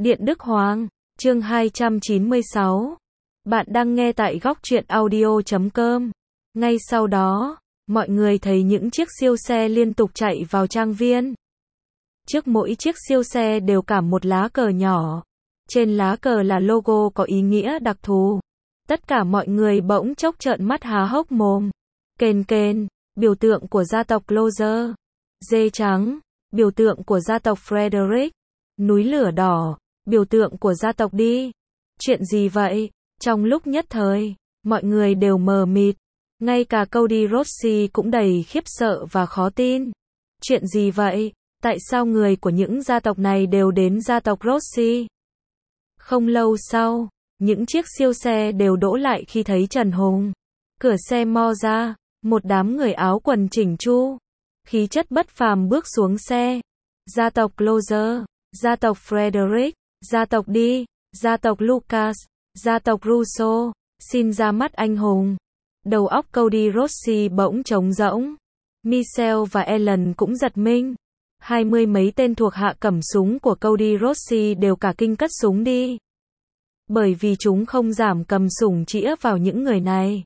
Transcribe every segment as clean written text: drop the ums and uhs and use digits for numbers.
Điện Đức Hoàng, chương 296. Bạn đang nghe tại góc truyện audio.com. Ngay sau đó, mọi người thấy những chiếc siêu xe liên tục chạy vào trang viên. Trước mỗi chiếc siêu xe đều cả một lá cờ nhỏ. Trên lá cờ là logo có ý nghĩa đặc thù. Tất cả mọi người bỗng chốc trợn mắt há hốc mồm. Kền kền, biểu tượng của gia tộc Lozer. Dê trắng, biểu tượng của gia tộc Frederick. Núi lửa đỏ, biểu tượng của gia tộc đi. Chuyện gì vậy? Trong lúc nhất thời, mọi người đều mờ mịt. Ngay cả Cody Rossi cũng đầy khiếp sợ và khó tin. Chuyện gì vậy? Tại sao người của những gia tộc này đều đến gia tộc Rossi? Không lâu sau, những chiếc siêu xe đều đỗ lại khi thấy Trần Hùng. Cửa xe mo ra, một đám người áo quần chỉnh chu, khí chất bất phàm bước xuống xe. Gia tộc Lozer, gia tộc Frederick, gia tộc Đi, gia tộc Lucas, gia tộc Russo, xin ra mắt anh hùng. Đầu óc Cody Rossi bỗng trống rỗng. Michelle và Ellen cũng giật mình. 20 mấy tên thuộc hạ cầm súng của Cody Rossi đều cả kinh cất súng đi. Bởi vì chúng không giảm cầm súng chĩa vào những người này.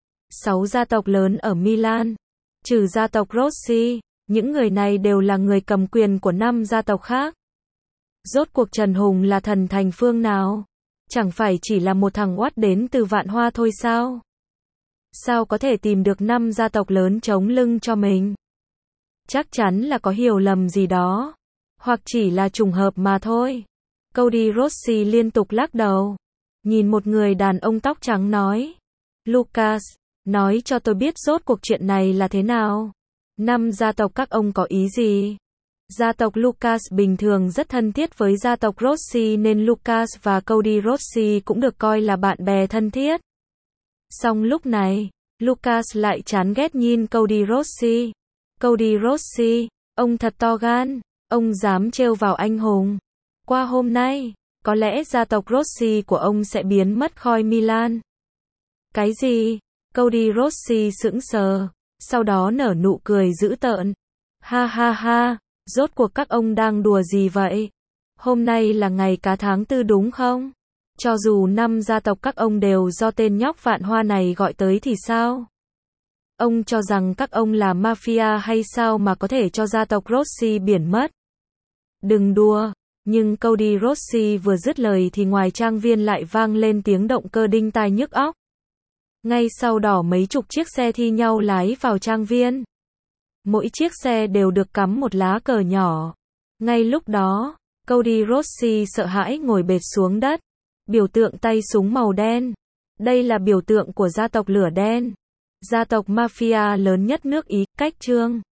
6 gia tộc lớn ở Milan, trừ gia tộc Rossi, những người này đều là người cầm quyền của 5 gia tộc khác. Rốt cuộc Trần Hùng là thần thành phương nào? Chẳng phải chỉ là một thằng oát đến từ Vạn Hoa thôi sao? Sao có thể tìm được 5 gia tộc lớn chống lưng cho mình? Chắc chắn là có hiểu lầm gì đó. Hoặc chỉ là trùng hợp mà thôi. Cody Rossi liên tục lắc đầu. Nhìn một người đàn ông tóc trắng nói. Lucas, nói cho tôi biết rốt cuộc chuyện này là thế nào? 5 gia tộc các ông có ý gì? Gia tộc Lucas bình thường rất thân thiết với gia tộc Rossi nên Lucas và Cody Rossi cũng được coi là bạn bè thân thiết. Song lúc này, Lucas lại chán ghét nhìn Cody Rossi. Cody Rossi, ông thật to gan, ông dám trêu vào anh hùng. Qua hôm nay, có lẽ gia tộc Rossi của ông sẽ biến mất khỏi Milan. Cái gì? Cody Rossi sững sờ, sau đó nở nụ cười dữ tợn. Ha ha ha, rốt cuộc các ông đang đùa gì vậy? Hôm nay là ngày cá tháng 4 đúng không? Cho dù 5 gia tộc các ông đều do tên nhóc Vạn Hoa này gọi tới thì sao? Ông cho rằng các ông là mafia hay sao mà có thể cho gia tộc Rossi biển mất? Đừng đùa, nhưng Cody Rossi vừa dứt lời thì ngoài trang viên lại vang lên tiếng động cơ đinh tai nhức óc. Ngay sau đó mấy chục chiếc xe thi nhau lái vào trang viên. Mỗi chiếc xe đều được cắm một lá cờ nhỏ. Ngay lúc đó, Cody Rossi sợ hãi ngồi bệt xuống đất. Biểu tượng tay súng màu đen. Đây là biểu tượng của gia tộc lửa đen. Gia tộc mafia lớn nhất nước Ý, cách Trương.